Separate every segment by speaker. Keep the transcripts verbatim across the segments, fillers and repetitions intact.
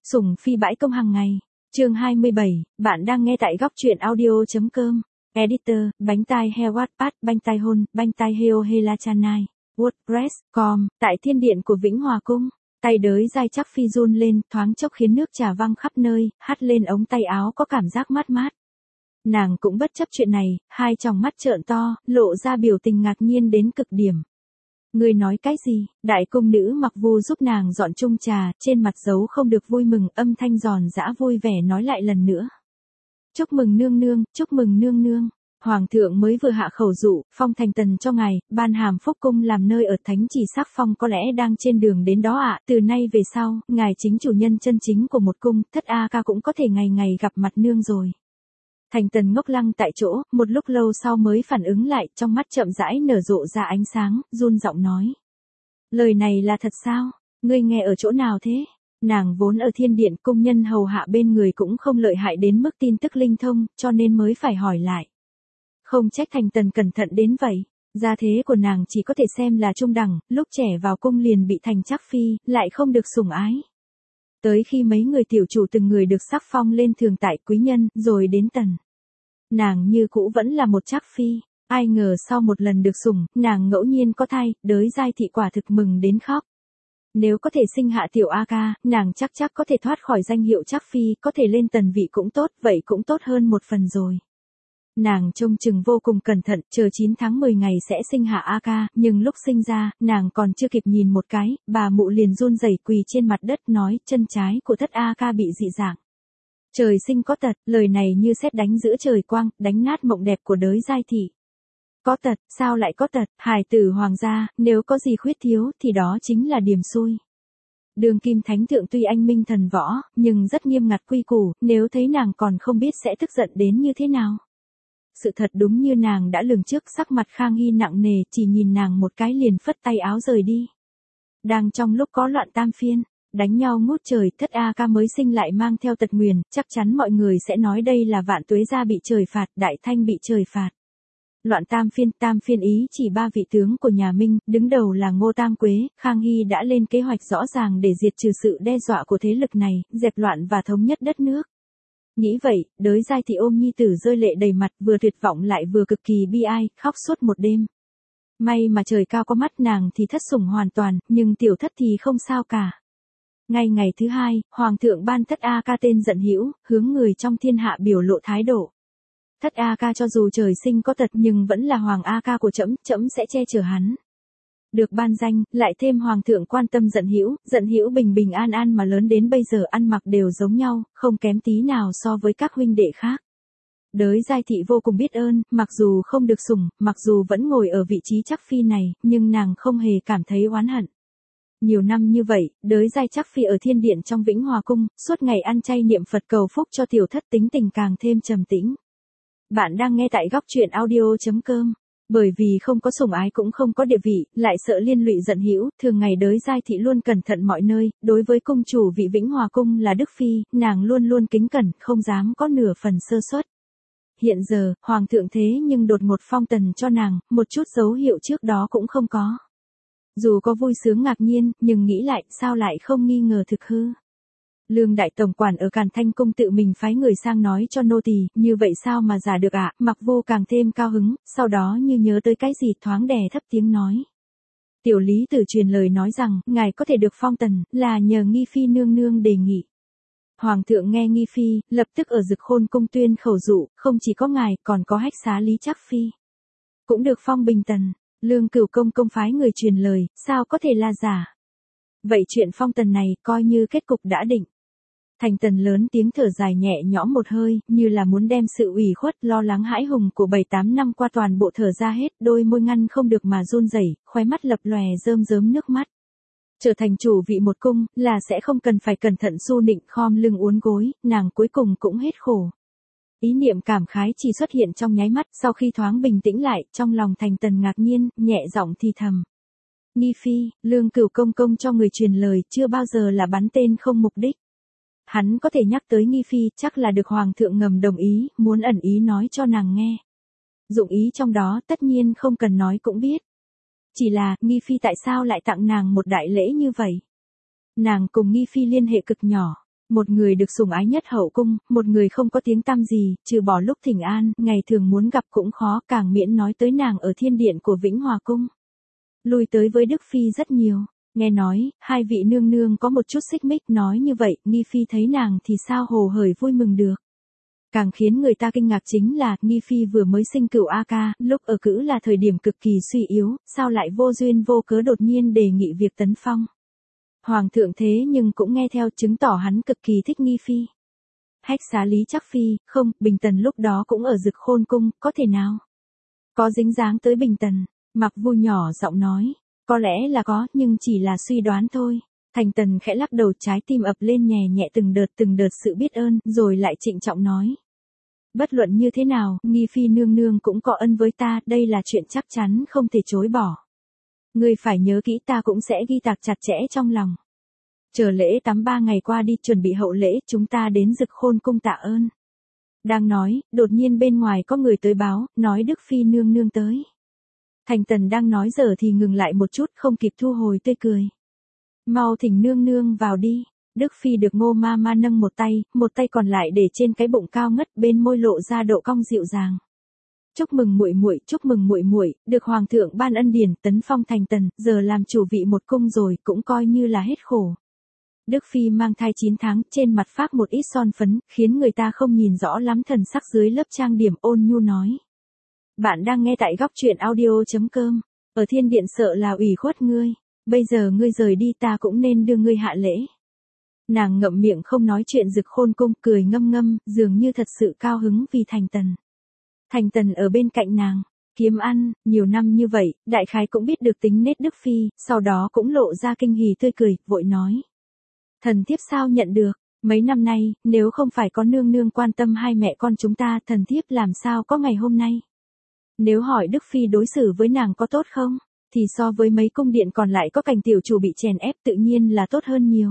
Speaker 1: Sủng phi bãi công hàng ngày. Chương hai mươi bảy, bạn đang nghe tại góc truyện audio.com. Editor, bánh tai heo Wattpad, bánh tai hôn, bánh tai heo Helachanai. WordPress, com, tại thiên điện của Vĩnh Hòa Cung. Tay đới dai chắc phi run lên, thoáng chốc khiến nước trà văng khắp nơi, hắt lên ống tay áo có cảm giác mát mát. Nàng cũng bất chấp chuyện này, hai tròng mắt trợn to, lộ ra biểu tình ngạc nhiên đến cực điểm. Ngươi nói cái gì? Đại cung nữ mặc vu giúp nàng dọn chung trà, trên mặt dấu không được vui mừng, âm thanh giòn giã vui vẻ nói lại lần nữa. Chúc mừng nương nương, chúc mừng nương nương. Hoàng thượng mới vừa hạ khẩu dụ, phong thành tần cho ngài, ban hàm phúc cung làm nơi ở thánh chỉ sắc phong có lẽ đang trên đường đến đó ạ. À. Từ nay về sau, ngài chính chủ nhân chân chính của một cung, thất A ca cũng có thể ngày ngày gặp mặt nương rồi. Thành tần ngốc lăng tại chỗ, một lúc lâu sau mới phản ứng lại, trong mắt chậm rãi nở rộ ra ánh sáng, run giọng nói. Lời này là thật sao? Ngươi nghe ở chỗ nào thế? Nàng vốn ở thiên điện, cung nhân hầu hạ bên người cũng không lợi hại đến mức tin tức linh thông, cho nên mới phải hỏi lại. Không trách thành tần cẩn thận đến vậy. Gia thế của nàng chỉ có thể xem là trung đẳng, lúc trẻ vào cung liền bị thành trắc phi, lại không được sủng ái. Tới khi mấy người tiểu chủ từng người được sắc phong lên thường tại quý nhân, rồi đến tần. Nàng như cũ vẫn là một trắc phi, ai ngờ sau một lần được sủng, nàng ngẫu nhiên có thai, đới giai thị quả thực mừng đến khóc. Nếu có thể sinh hạ tiểu A ca, nàng chắc chắc có thể thoát khỏi danh hiệu trắc phi, có thể lên tần vị cũng tốt, vậy cũng tốt hơn một phần rồi. Nàng trông chừng vô cùng cẩn thận, chờ chín tháng mười ngày sẽ sinh hạ A ca, nhưng lúc sinh ra, nàng còn chưa kịp nhìn một cái, bà mụ liền run rẩy quỳ trên mặt đất nói, chân trái của thất A ca bị dị dạng. Trời sinh có tật, lời này như sét đánh giữa trời quang, đánh nát mộng đẹp của đới giai thị. Có tật, sao lại có tật, hài tử hoàng gia, nếu có gì khuyết thiếu, thì đó chính là điểm xui. Đường kim thánh thượng tuy anh minh thần võ, nhưng rất nghiêm ngặt quy củ, nếu thấy nàng còn không biết sẽ tức giận đến như thế nào. Sự thật đúng như nàng đã lường trước, sắc mặt Khang Hy nặng nề, chỉ nhìn nàng một cái liền phất tay áo rời đi. Đang trong lúc có loạn tam phiên, đánh nhau ngút trời, thất A ca mới sinh lại mang theo tật nguyền, chắc chắn mọi người sẽ nói đây là vạn tuế gia bị trời phạt, đại thanh bị trời phạt. Loạn tam phiên, tam phiên ý chỉ ba vị tướng của nhà Minh, đứng đầu là Ngô Tam Quế, Khang Hy đã lên kế hoạch rõ ràng để diệt trừ sự đe dọa của thế lực này, dẹp loạn và thống nhất đất nước. Nghĩ vậy, đới giai thị ôm nhi tử rơi lệ đầy mặt, vừa tuyệt vọng lại vừa cực kỳ bi ai, khóc suốt một đêm. May mà trời cao có mắt, nàng thì thất sủng hoàn toàn, nhưng tiểu thất thì không sao cả. Ngay ngày thứ hai, Hoàng thượng ban thất A ca tên Giận Hữu, hướng người trong thiên hạ biểu lộ thái độ. Thất A ca cho dù trời sinh có tật nhưng vẫn là Hoàng A ca của trẫm, trẫm sẽ che chở hắn. Được ban danh, lại thêm Hoàng thượng quan tâm Giận Hữu, Giận Hữu bình bình an an mà lớn đến bây giờ, ăn mặc đều giống nhau, không kém tí nào so với các huynh đệ khác. Đới giai thị vô cùng biết ơn, mặc dù không được sủng, mặc dù vẫn ngồi ở vị trí trắc phi này, nhưng nàng không hề cảm thấy oán hận. Nhiều năm như vậy, đới giai trắc phi ở thiên điện trong Vĩnh Hòa Cung, suốt ngày ăn chay niệm Phật cầu phúc cho tiểu thất, tính tình càng thêm trầm tĩnh. Bạn đang nghe tại góc truyện audio.com. Bởi vì không có sủng ái cũng không có địa vị, lại sợ liên lụy Giận Hữu, thường ngày đới giai thị luôn cẩn thận mọi nơi, đối với cung chủ vị Vĩnh Hòa Cung là Đức Phi, nàng luôn luôn kính cẩn, không dám có nửa phần sơ suất. Hiện giờ, Hoàng thượng thế nhưng đột ngột phong tần cho nàng, một chút dấu hiệu trước đó cũng không có. Dù có vui sướng ngạc nhiên, nhưng nghĩ lại, sao lại không nghi ngờ thực hư. Lương đại tổng quản ở Càn Thanh cung tự mình phái người sang nói cho nô tỳ, như vậy sao mà giả được ạ? À? Mặc Vô càng thêm cao hứng, sau đó như nhớ tới cái gì thoáng đè thấp tiếng nói. Tiểu lý tử truyền lời nói rằng, ngài có thể được phong tần, là nhờ Nghi Phi nương nương đề nghị. Hoàng thượng nghe Nghi Phi, lập tức ở Dực Khôn cung tuyên khẩu dụ, không chỉ có ngài, còn có Hách Xá Lý Trắc Phi. Cũng được phong bình tần. Lương Cửu công công phái người truyền lời, sao có thể là giả? Vậy chuyện phong tần này coi như kết cục đã định. Thành tần lớn tiếng thở dài nhẹ nhõm một hơi, như là muốn đem sự ủy khuất lo lắng hãi hùng của bảy tám năm qua toàn bộ thở ra hết, đôi môi ngăn không được mà run rẩy, khóe mắt lập lòe rơm rớm nước mắt. Trở thành chủ vị một cung, là sẽ không cần phải cẩn thận su nịnh khom lưng uốn gối, nàng cuối cùng cũng hết khổ. Ý niệm cảm khái chỉ xuất hiện trong nháy mắt, sau khi thoáng bình tĩnh lại, trong lòng thành tần ngạc nhiên, nhẹ giọng thì thầm. Nghi Phi, Lương Cửu công công cho người truyền lời, chưa bao giờ là bắn tên không mục đích. Hắn có thể nhắc tới Nghi Phi, chắc là được Hoàng thượng ngầm đồng ý, muốn ẩn ý nói cho nàng nghe. Dụng ý trong đó tất nhiên không cần nói cũng biết. Chỉ là, Nghi Phi tại sao lại tặng nàng một đại lễ như vậy? Nàng cùng Nghi Phi liên hệ cực nhỏ. Một người được sủng ái nhất hậu cung, một người không có tiếng tăm gì, trừ bỏ lúc thỉnh an, ngày thường muốn gặp cũng khó, càng miễn nói tới nàng ở thiên điện của Vĩnh Hòa Cung. Lui tới với Đức Phi rất nhiều, nghe nói, hai vị nương nương có một chút xích mích, nói như vậy, Nghi Phi thấy nàng thì sao hồ hởi vui mừng được. Càng khiến người ta kinh ngạc chính là, Nghi Phi vừa mới sinh cửu A Ca, lúc ở cữ là thời điểm cực kỳ suy yếu, sao lại vô duyên vô cớ đột nhiên đề nghị việc tấn phong. Hoàng thượng thế nhưng cũng nghe theo, chứng tỏ hắn cực kỳ thích Nghi Phi. Hách Xá Lý chắc Phi, không, Bình Tần lúc đó cũng ở Dực Khôn Cung, có thể nào? Có dính dáng tới Bình Tần, Mặc Vui nhỏ giọng nói, có lẽ là có, nhưng chỉ là suy đoán thôi. Thành Tần khẽ lắc đầu, trái tim ập lên nhẹ nhẹ từng đợt từng đợt sự biết ơn, rồi lại trịnh trọng nói. Bất luận như thế nào, Nghi Phi nương nương cũng có ân với ta, đây là chuyện chắc chắn không thể chối bỏ. Ngươi phải nhớ kỹ, ta cũng sẽ ghi tạc chặt chẽ trong lòng. Chờ lễ tắm ba ngày qua đi, chuẩn bị hậu lễ, chúng ta đến Dực Khôn Cung tạ ơn. Đang nói, đột nhiên bên ngoài có người tới báo, nói Đức Phi nương nương tới. Thành Tần đang nói giờ thì ngừng lại một chút, không kịp thu hồi tươi cười. Mau thỉnh nương nương vào đi. Đức Phi được Ngô ma ma nâng một tay, một tay còn lại để trên cái bụng cao ngất, bên môi lộ ra độ cong dịu dàng. Chúc mừng muội muội, chúc mừng muội muội, được hoàng thượng ban ân điển, tấn phong thành tần, giờ làm chủ vị một cung rồi, cũng coi như là hết khổ. Đức Phi mang thai chín tháng, trên mặt phác một ít son phấn, khiến người ta không nhìn rõ lắm thần sắc dưới lớp trang điểm, ôn nhu nói. Bạn đang nghe tại góc truyện audio chấm com, ở thiên điện sợ là ủy khuất ngươi, bây giờ ngươi rời đi ta cũng nên đưa ngươi hạ lễ. Nàng ngậm miệng không nói chuyện. Dực Khôn Cung, cười ngâm ngâm, dường như thật sự cao hứng vì Thành Tần. Thành Tần ở bên cạnh nàng, kiếm ăn, nhiều năm như vậy, đại khái cũng biết được tính nết Đức Phi, sau đó cũng lộ ra kinh hỉ tươi cười, vội nói. Thần thiếp sao nhận được, mấy năm nay, nếu không phải có nương nương quan tâm hai mẹ con chúng ta, thần thiếp làm sao có ngày hôm nay. Nếu hỏi Đức Phi đối xử với nàng có tốt không, thì so với mấy cung điện còn lại có cảnh tiểu chủ bị chèn ép tự nhiên là tốt hơn nhiều.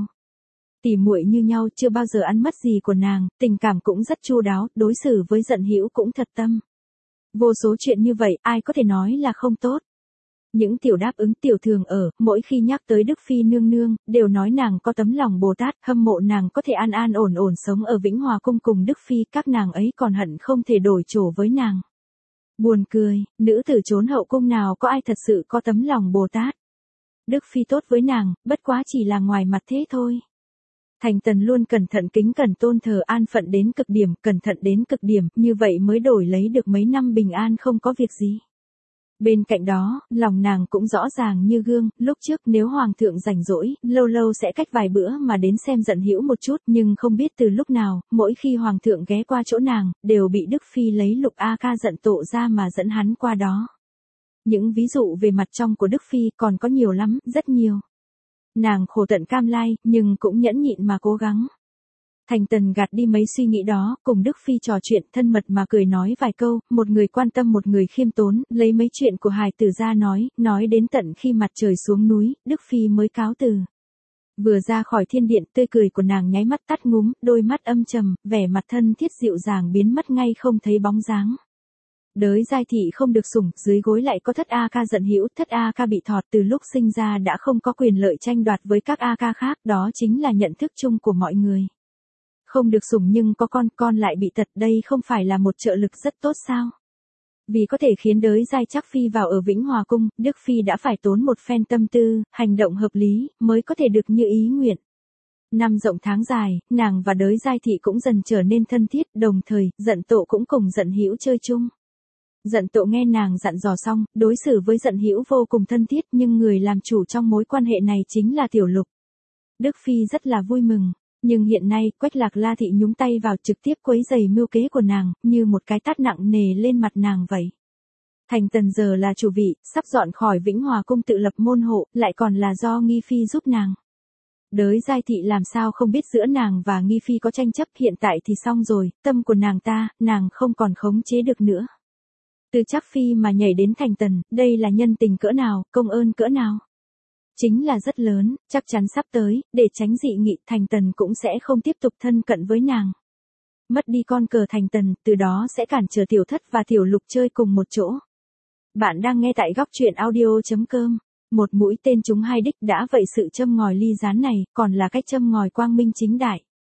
Speaker 1: Tỉ muội như nhau, chưa bao giờ ăn mất gì của nàng, tình cảm cũng rất chu đáo, đối xử với Dận Hữu cũng thật tâm. Vô số chuyện như vậy, ai có thể nói là không tốt. Những tiểu đáp ứng tiểu thường ở, mỗi khi nhắc tới Đức Phi nương nương, đều nói nàng có tấm lòng Bồ Tát, hâm mộ nàng có thể an an ổn ổn sống ở Vĩnh Hòa Cung cùng Đức Phi, các nàng ấy còn hận không thể đổi trổ với nàng. Buồn cười, nữ tử trốn hậu cung nào có ai thật sự có tấm lòng Bồ Tát. Đức Phi tốt với nàng, bất quá chỉ là ngoài mặt thế thôi. Thành Tần luôn cẩn thận kính cẩn tôn thờ, an phận đến cực điểm, cẩn thận đến cực điểm, như vậy mới đổi lấy được mấy năm bình an không có việc gì. Bên cạnh đó, lòng nàng cũng rõ ràng như gương, lúc trước nếu hoàng thượng rảnh rỗi, lâu lâu sẽ cách vài bữa mà đến xem Dận Hữu một chút, nhưng không biết từ lúc nào, mỗi khi hoàng thượng ghé qua chỗ nàng, đều bị Đức Phi lấy Lục A Ca Dận Tộ ra mà dẫn hắn qua đó. Những ví dụ về mặt trong của Đức Phi còn có nhiều lắm, rất nhiều. Nàng khổ tận cam lai, nhưng cũng nhẫn nhịn mà cố gắng. Thành Tần gạt đi mấy suy nghĩ đó, cùng Đức Phi trò chuyện thân mật mà cười nói vài câu, một người quan tâm một người khiêm tốn, lấy mấy chuyện của hài tử ra nói, nói đến tận khi mặt trời xuống núi, Đức Phi mới cáo từ. Vừa ra khỏi thiên điện, tươi cười của nàng nháy mắt tắt ngúm, đôi mắt âm trầm, vẻ mặt thân thiết dịu dàng biến mất ngay không thấy bóng dáng. Đới giai thị không được sủng, dưới gối lại có thất A Ca Dận Hữu, thất A Ca bị thọt từ lúc sinh ra đã không có quyền lợi tranh đoạt với các A Ca khác, đó chính là nhận thức chung của mọi người. Không được sủng nhưng có con, con lại bị tật, đây không phải là một trợ lực rất tốt sao? Vì có thể khiến đới giai chắc Phi vào ở Vĩnh Hòa Cung, Đức Phi đã phải tốn một phen tâm tư, hành động hợp lý, mới có thể được như ý nguyện. Năm rộng tháng dài, nàng và đới giai thị cũng dần trở nên thân thiết, đồng thời, Dận Tộ cũng cùng Dận Hữu chơi chung. Dận Tộ nghe nàng dặn dò xong, đối xử với Dận Hữu vô cùng thân thiết, nhưng người làm chủ trong mối quan hệ này chính là Tiểu Lục. Đức Phi rất là vui mừng, nhưng hiện nay, Quách Lạc La thị nhúng tay vào trực tiếp quấy rầy mưu kế của nàng, như một cái tát nặng nề lên mặt nàng vậy. Thành Tần giờ là chủ vị, sắp dọn khỏi Vĩnh Hòa Cung tự lập môn hộ, lại còn là do Nghi Phi giúp nàng. Đới giai thị làm sao không biết giữa nàng và Nghi Phi có tranh chấp, hiện tại thì xong rồi, tâm của nàng ta, nàng không còn khống chế được nữa. Từ chắc Phi mà nhảy đến Thành Tần, đây là nhân tình cỡ nào, công ơn cỡ nào. Chính là rất lớn, chắc chắn sắp tới, để tránh dị nghị, Thành Tần cũng sẽ không tiếp tục thân cận với nàng. Mất đi con cờ Thành Tần, từ đó sẽ cản trở Tiểu Thất và Tiểu Lục chơi cùng một chỗ. Bạn đang nghe tại góc truyện audio chấm com. Một mũi tên trúng hai đích, đã vậy sự châm ngòi ly gián này, còn là cách châm ngòi quang minh chính đại.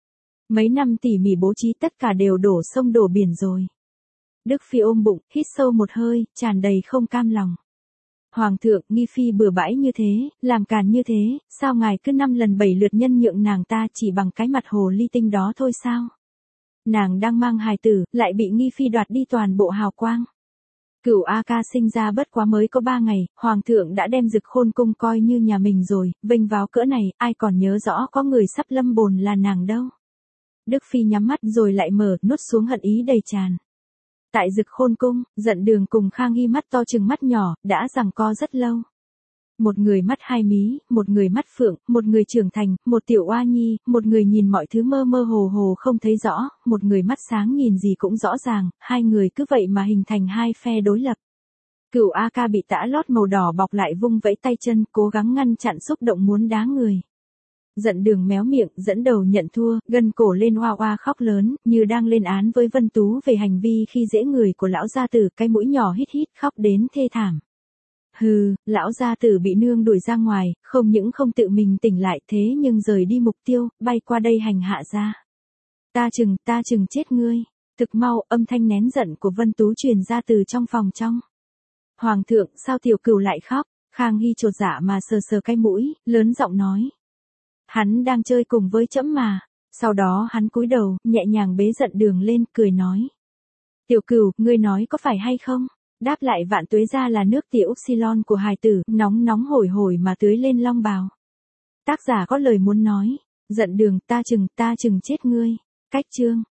Speaker 1: Mấy năm tỉ mỉ bố trí tất cả đều đổ sông đổ biển rồi. Đức Phi ôm bụng, hít sâu một hơi, tràn đầy không cam lòng. Hoàng thượng, Nghi Phi bừa bãi như thế, làm càn như thế, sao ngài cứ năm lần bảy lượt nhân nhượng nàng ta chỉ bằng cái mặt hồ ly tinh đó thôi sao? Nàng đang mang hài tử, lại bị Nghi Phi đoạt đi toàn bộ hào quang. Cửu A Ca sinh ra bất quá mới có ba ngày, Hoàng thượng đã đem Dực Khôn cung coi như nhà mình rồi, vênh váo cỡ này, ai còn nhớ rõ có người sắp lâm bồn là nàng đâu. Đức Phi nhắm mắt rồi lại mở, nuốt xuống hận ý đầy tràn. Tại Dực Khôn cung, Giận Đường cùng Khang Hy mắt to chừng mắt nhỏ, đã giằng co rất lâu. Một người mắt hai mí, một người mắt phượng, một người trưởng thành, một tiểu oa nhi, một người nhìn mọi thứ mơ mơ hồ hồ không thấy rõ, một người mắt sáng nhìn gì cũng rõ ràng, hai người cứ vậy mà hình thành hai phe đối lập. Cửu A Ca bị tã lót màu đỏ bọc lại vung vẫy tay chân, cố gắng ngăn chặn xúc động muốn đá người. Giận Đường méo miệng, dẫn đầu nhận thua, gân cổ lên oa oa khóc lớn, như đang lên án với Vân Tú về hành vi khi dễ người của lão gia tử, cái mũi nhỏ hít hít khóc đến thê thảm. Hừ, lão gia tử bị nương đuổi ra ngoài, không những không tự mình tỉnh lại thế nhưng rời đi mục tiêu, bay qua đây hành hạ ra. Ta chừng, ta chừng chết ngươi. Thực mau, âm thanh nén giận của Vân Tú truyền ra từ trong phòng trong. Hoàng thượng, sao tiểu cửu lại khóc? Khang Hy chột dạ mà sờ sờ cái mũi, lớn giọng nói. Hắn đang chơi cùng với trẫm mà. Sau đó hắn cúi đầu, nhẹ nhàng bế Giận Đường lên, cười nói. Tiểu cửu, ngươi nói có phải hay không? Đáp lại Vạn Tuế ra là nước tỉa upsilon của hài tử, nóng nóng hổi hổi mà tưới lên long bào. Tác giả có lời muốn nói. Giận Đường, ta chừng, ta chừng chết ngươi. Cách chương.